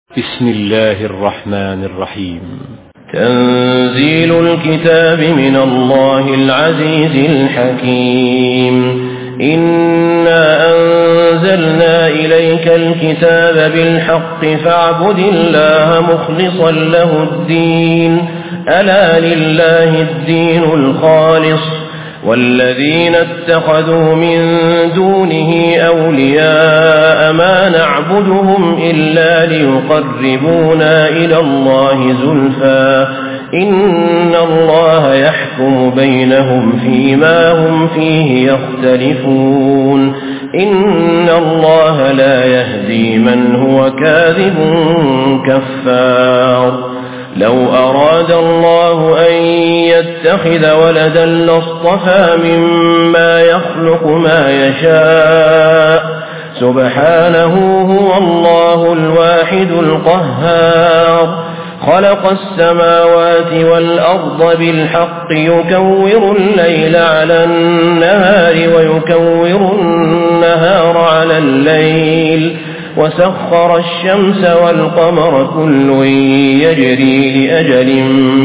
بسم الله الرحمن الرحيم. تنزيل الكتاب من الله العزيز الحكيم. إنا أنزلنا إليك الكتاب بالحق فاعبد الله مخلصا له الدين. ألا لله الدين الخالص والذين اتخذوا من دونه أولياء ما نعبدهم إلا ليقربونا إلى الله زلفى إن الله يحكم بينهم فيما هم فيه يختلفون. إن الله لا يهدي من هو كاذب كفار. لو أراد الله أن يتخذ ولدا لاصطفى مما يخلق ما يشاء سبحانه هو الله الواحد القهار. خلق السماوات والأرض بالحق يكور الليل على النهار ويكور النهار على الليل وسخر الشمس والقمر كل يجري لأجل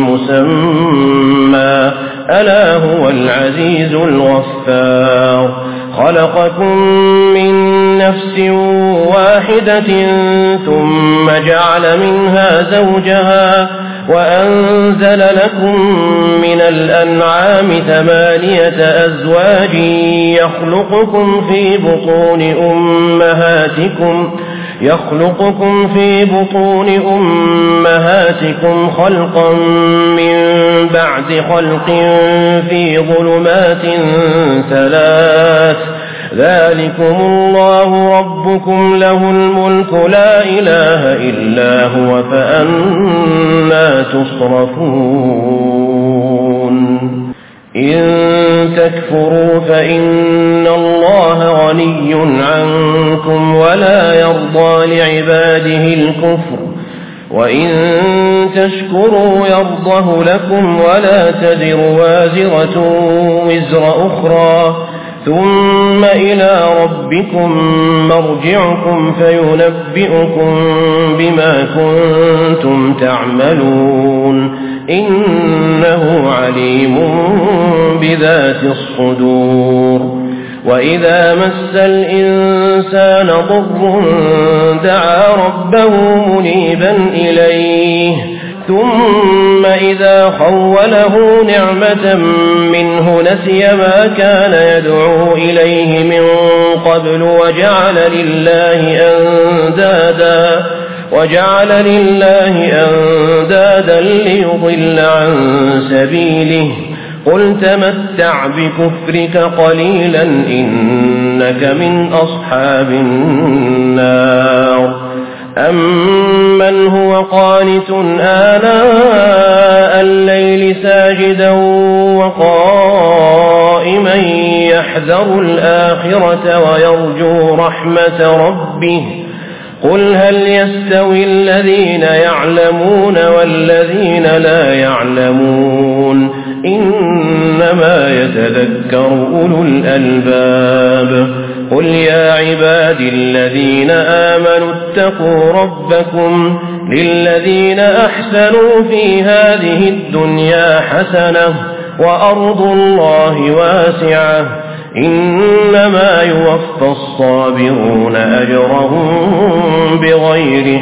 مسمى ألا هو العزيز الغفار. خلقكم من نفس واحدة ثم جعل منها زوجها وأنزل لكم من الأنعام 8 أزواج يخلقكم في بطون أمهاتكم خلقا من بعد خلق في ظلمات 3. ذلكم الله ربكم له الملك لا إله إلا هو فأنى تصرفون. إن تكفروا فإن الله غني عنكم ولا يرضى لعباده الكفر وإن تشكروا يرضه لكم ولا تزر وازرة وزر أخرى ثم إلى ربكم مرجعكم فينبئكم بما كنتم تعملون إنه عليم بذات الصدور. وإذا مس الإنسان ضر دعا ربه منيبا إليه ثم إذا خوله نعمة منه نسي ما كان يدعو إليه من قبل وجعل لله أندادا ليضل عن سبيله. قل تمتع بكفرك قليلا إنك من أصحاب النار. أمن هو قانت آناء الليل ساجدا وقائما يحذر الآخرة ويرجو رحمة ربه. قل هل يستوي الذين يعلمون والذين لا يعلمون إنما يتذكر أولو الألباب. قل يا عبادي الذين آمنوا اتقوا ربكم للذين أحسنوا في هذه الدنيا حسنة وأرض الله واسعة إنما يوفى الصابرون أجرهم بغير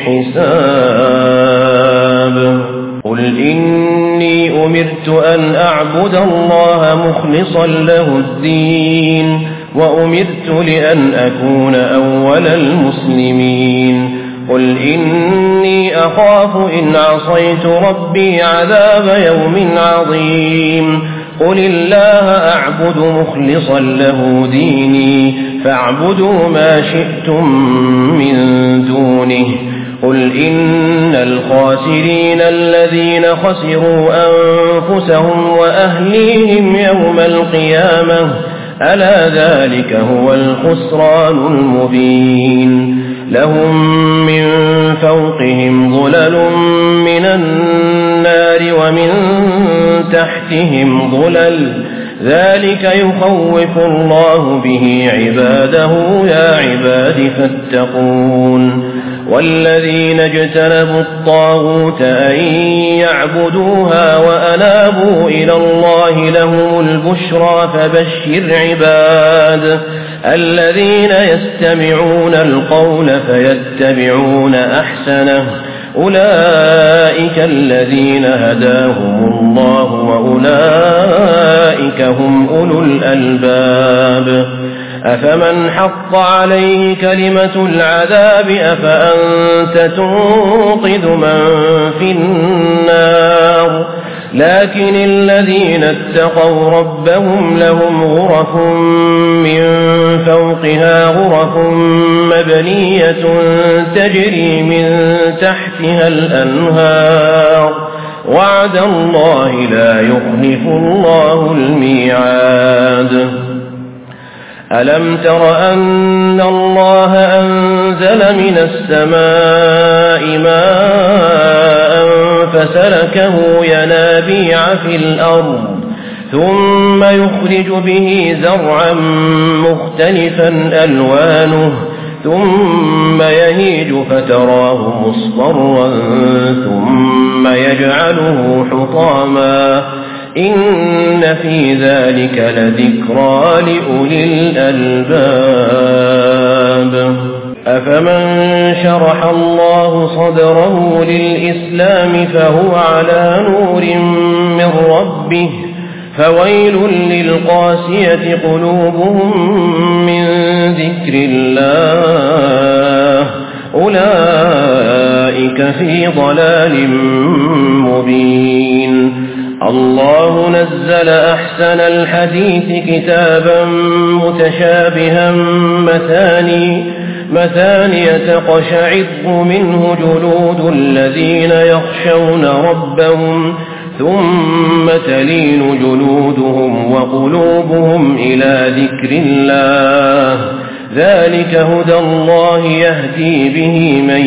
حساب. قل إني أمرت أن أعبد الله مخلصا له الدين وأمرت لأن أكون أول المسلمين. قل إني أخاف إن عصيت ربي عذاب يوم عظيم. قل الله أعبد مخلصا له ديني فاعبدوا ما شئتم من دونه. قل إن الخاسرين الذين خسروا أنفسهم وأهليهم يوم القيامة ألا ذلك هو الخسران المبين. لهم من فوقهم ظلل من النار ومن تحتهم ظلل ذلك يخوف الله به عباده يا عباد فاتقون والذين اجتنبوا الطاغوت أن يعبدوها وأنابوا إلى الله لهم البشرى فبشر عباد الذين يستمعون القول فيتبعون أحسنه أولئك الذين هداهم الله وأولئك هم أولو الألباب أفمن حق عليه كلمة العذاب أفأنت تنقذ من في النار لكن الذين اتقوا ربهم لهم غرف من فوقها غرف مبنية تجري من تحتها الأنهار وعد الله لا يخلف الله الميعاد ألم تر أن الله أنزل من السماء ماء فسلكه ينابيع في الأرض ثم يخرج به زرعا مختلفا ألوانه ثم يهيج فتراه مصفرا ثم يجعله حطاما إن في ذلك لذكرى لأولي الألباب أفمن شرح الله صدره للإسلام فهو على نور من ربه فويل للقاسية قلوبهم من ذكر الله أولئك في ضلال مبين الله نزل أحسن الحديث كتابا متشابها مثاني تقشعر منه جلود الذين يخشون ربهم ثم تلين جلودهم وقلوبهم إلى ذكر الله ذلك هدى الله يهدي به من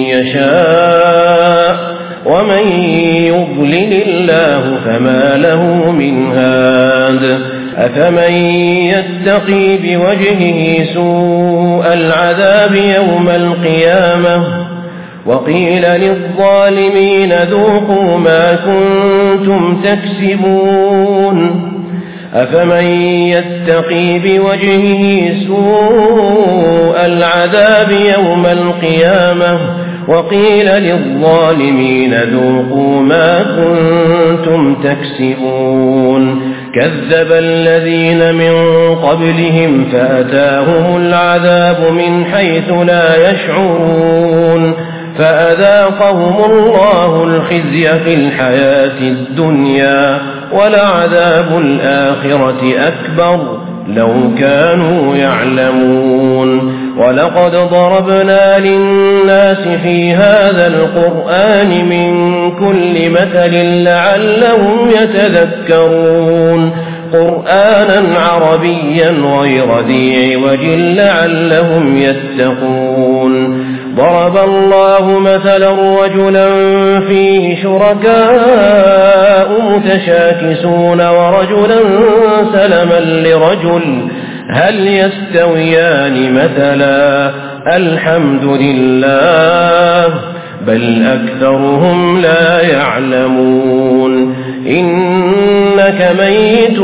يشاء ومن يضلل الله فما له من هاد أفمن يتقي بوجهه سوء العذاب يوم القيامة وقيل للظالمين ذوقوا ما كنتم تكسبون أفمن يتقي بوجهه سوء العذاب يوم القيامة وقيل للظالمين ذوقوا ما كنتم تكسبون كذب الذين من قبلهم فأتاهم العذاب من حيث لا يشعرون فأذاقهم الله الخزي في الحياة الدنيا ولعذاب الآخرة أكبر لو كانوا يعلمون ولقد ضربنا للناس في هذا القرآن من كل مثل لعلهم يتذكرون قرآنا عربيا غير ذي عوج لعلهم يتقون ضرب الله مثلا رجلا فيه شركاء متشاكسون ورجلا سلما لرجل هل يستويان مثلا الحمد لله بل أكثرهم لا يعلمون إنك ميت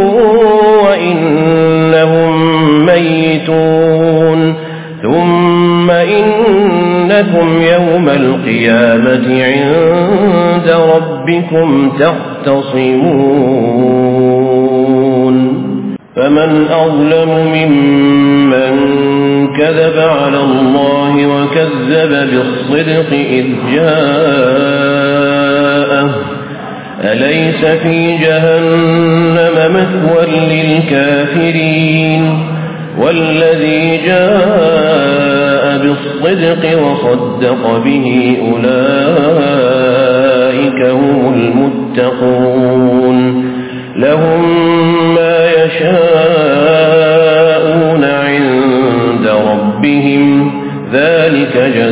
وإنهم ميتون ثم إنكم يوم القيامة عند ربكم تختصمون فمن أظلم ممن كذب على الله وكذب بالصدق إذ جاءه أليس في جهنم مثوى للكافرين والذي جاء بالصدق وصدق به أولئك هم المتقون لهم ما يشاءون عند ربهم ذلك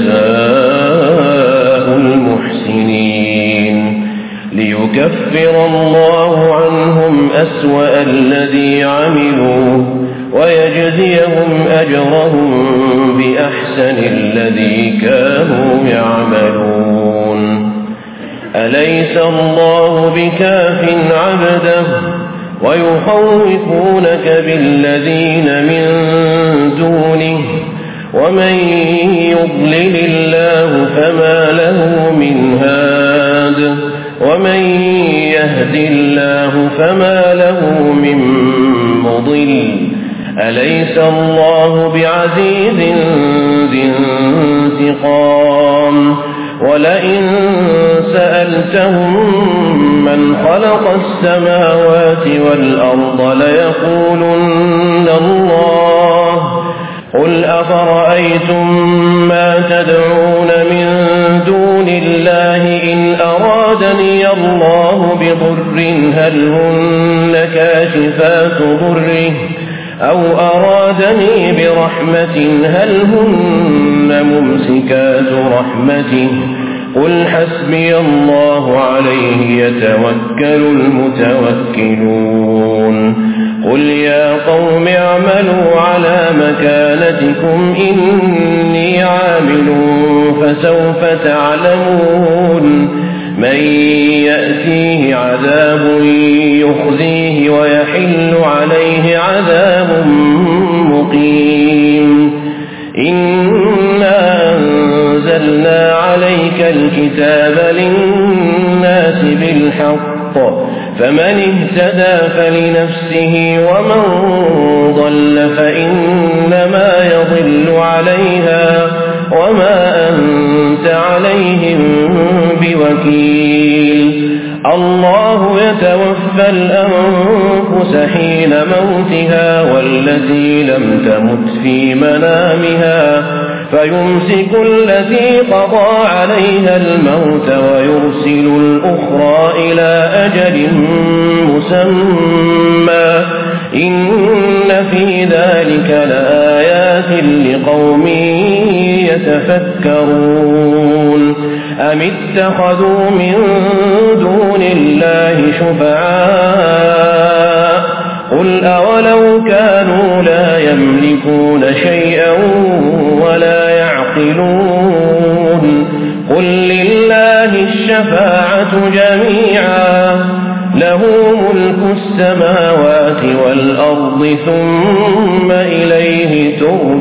جزاء المحسنين ليكفر الله عنهم أسوأ الذي عملوا ويجزيهم أجرهم بأحسن الذي كانوا يعملون. أليس الله بكاف عبده ويخوفونك بالذين من دونه ومن يضلل الله فما له من هاد ومن يهد الله فما له من مضل. أليس الله بعزيز ذي انتقام. ولئن سألتهم من خلق السماوات والأرض ليقولن الله. قل أفرأيتم ما تدعون من دون الله إن أرادني الله بضر هل هن كاشفات ضره أو أرادني برحمة هل هن ممسكات رحمته. قل حسبي الله عليه يتوكل المتوكلون. قل يا قوم اعملوا على مكانتكم إني عامل فسوف تعلمون من يأتيه عذاب يخزيه ويحل عليه عذاب مقيم. إنا أنزلنا عليك الكتاب للناس بالحق فمن اهتدى فلنفسه ومن ضل فإنما يضل عليها وما أنت عليهم بوكيل. الله يتوفى الأنفس حين موتها والتي لم تمت في منامها فيمسك التي قضى عليها الموت ويرسل الأخرى إلى أجل مسمى إن في ذلك لآيات لقوم يتفكرون. أم اتخذوا من دون الله شفعاء قل أولو كانوا لا يملكون شيئا ولا يعقلون. قل لله الشفاعة جميعا له ملك السماوات والأرض ثم إليه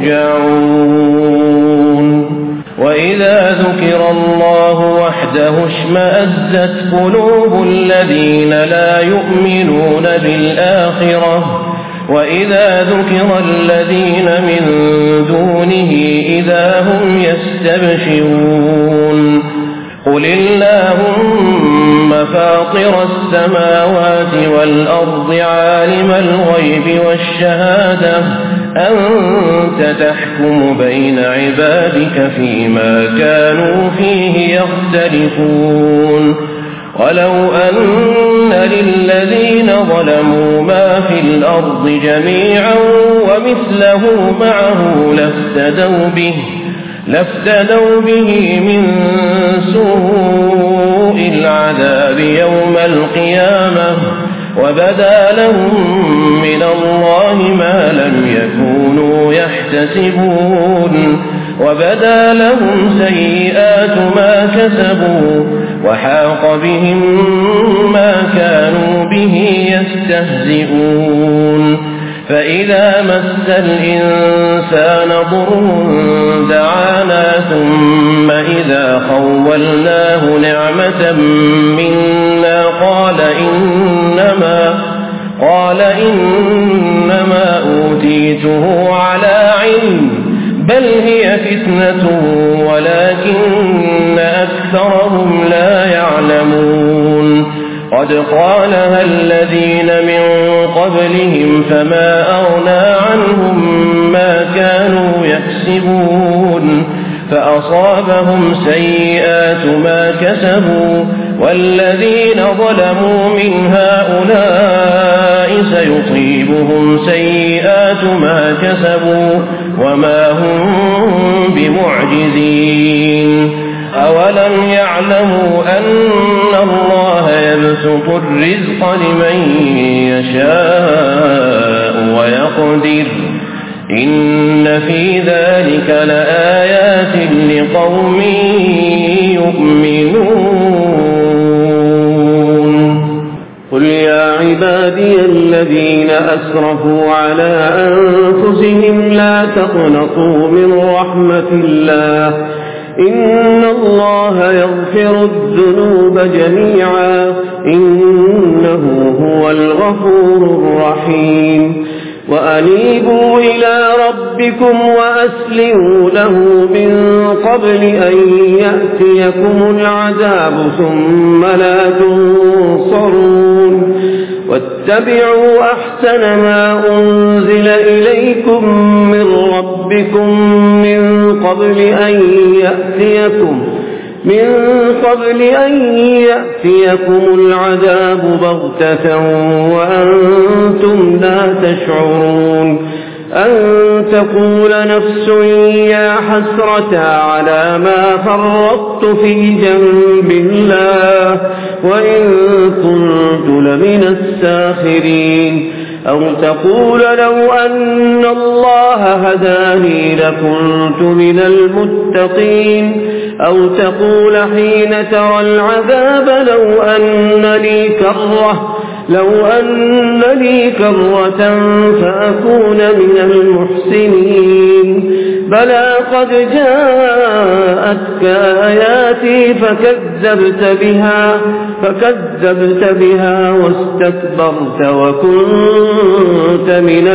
ترجعون. وإذا ذكر الله وحده اشمأزت قلوب الذين لا يؤمنون بالآخرة وإذا ذكر الذين من دونه إذا هم يستبشرون. قل اللهم فاطر السماوات والأرض عالم الغيب والشهادة أنت تحكم بين عبادك فيما كانوا فيه يختلفون. ولو أن للذين ظلموا ما في الأرض جميعا ومثله معه لافتدوا به من سوء العذاب يوم القيامة وبدا لهم من الله ما لم يكونوا يحتسبون. وبدا لهم سيئات ما كسبوا وحاق بهم ما كانوا به يستهزئون. فإذا مس الإنسان ضر دعانا ثم إذا خولناه نعمة منا قال إنما أوتيته على علم بل هي فتنة ولكن أكثرهم لا يعلمون. قد قالها الذين من قبلهم فما أغنى عنهم ما كانوا يكسبون فأصابهم سيئات ما كسبوا والذين ظلموا من هؤلاء سيصيبهم سيئات ما كسبوا وما هم بمعجزين. أولم يعلموا أن الله يبسط ويبسط الرزق لمن يشاء ويقدر إن في ذلك لآيات لقوم يؤمنون قل يا عبادي الذين أسرفوا على أنفسهم لا تقنطوا من رحمة الله إن الله يغفر الذنوب جميعا إنه هو الغفور الرحيم وأنيبوا إلى ربكم وأسلموا له من قبل أن يأتيكم العذاب ثم لا تنصرون واتبعوا أحسن ما أنزل إليكم من ربكم من قبل أن يأتيكم العذاب بغتة وأنتم لا تشعرون أن تقول نفس يا حسرة على ما فرطت في جنب الله وإن كنت لمن الساخرين أو تقول لو أن الله هداني لكنت من المتقين أو تقول حين ترى العذاب لو أن لي كرة فأكون من المحسنين بلى قد جاءتك آياتي فكذبت بها واستكبرت وكنت من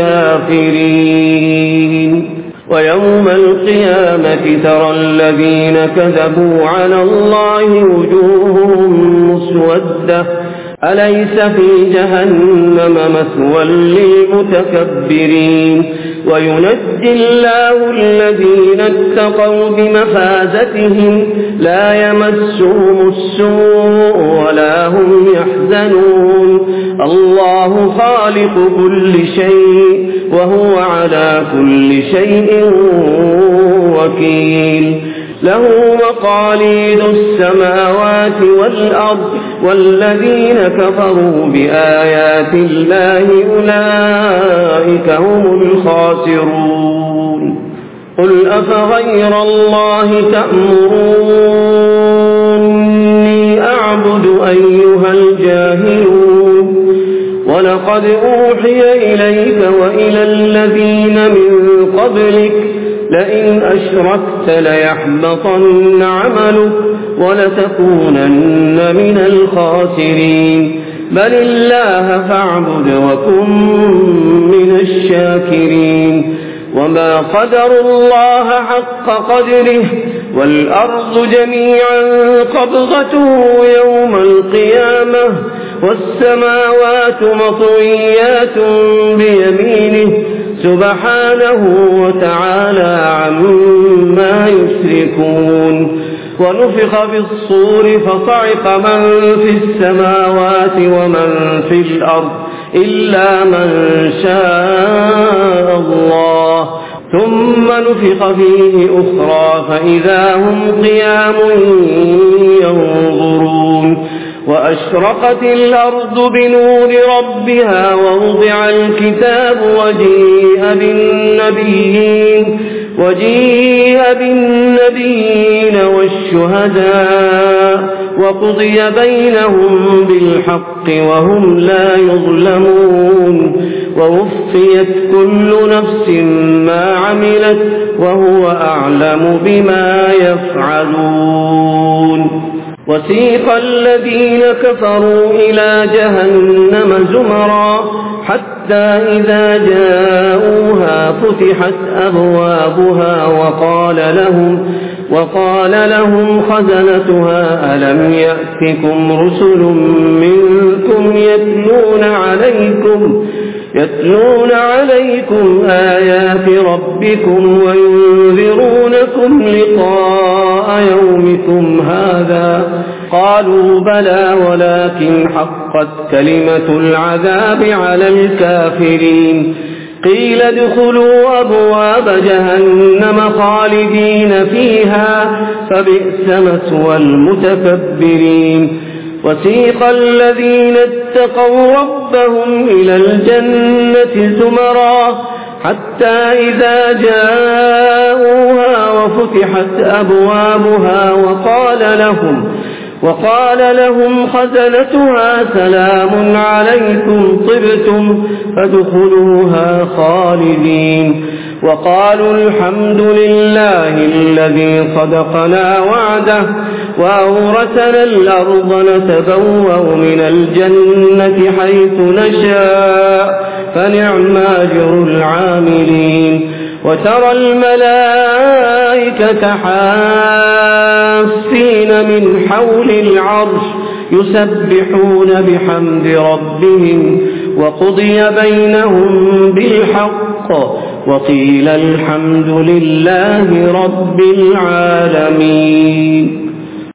الكافرين ويوم القيامة ترى الذين كذبوا على الله وجوههم مسودة أليس في جهنم مثوى للمتكبرين وينجي الله الذين اتقوا بمفازتهم لا يمسهم السوء ولا هم يحزنون الله خالق كل شيء وهو على كل شيء وكيل له مقاليد السماوات والأرض والذين كفروا بآيات الله أولئك هم الخاسرون قل أفغير الله تأمروني أعبد أيها الجاهلون ولقد أوحي إليك وإلى الذين من قبلك لئن أشركت ليحبطن عملك ولتكونن من الخاسرين بل الله فاعبد وكن من الشاكرين وما قدروا الله حق قدره والأرض جميعا قبضته يوم القيامة والسماوات مطويات بيمينه سبحانه وتعالى عما يشركون ونفخ في الصور فصعق من في السماوات ومن في الأرض إلا من شاء الله ثم نفخ فيه أخرى فإذا هم قيام ينظرون وأشرقت الأرض بنور ربها ووضع الكتاب وجيء بالنبيين والشهداء وقضي بينهم بالحق وهم لا يظلمون ووفيت كل نفس ما عملت وهو أعلم بما يفعلون وسيق الذين كفروا إلى جهنم زمرا حتى إذا جاءوها فتحت أبوابها وقال لهم خزنتها ألم يأتكم رسل منكم يتلون عليكم آيات ربكم وينذرونكم لقاء يومكم هذا قالوا بلى ولكن حقت كلمة العذاب على الكافرين قيل ادخلوا أبواب جهنم خالدين فيها فبئس مثوى المتكبرين وسيق الذين اتقوا ربهم إلى الجنة زمرا حتى إذا جاءوها وفتحت أبوابها وقال لهم خزنتها سلام عليكم طبتم فادخلوها خالدين وقالوا الحمد لله الذي صدقنا وعده وأورثنا الأرض نتبوأ من الجنة حيث نشاء فنعم أجر العاملين وترى الملائكة حافين من حول العرش يسبحون بحمد ربهم وقضي بينهم بالحق وقيل الحمد لله رب العالمين.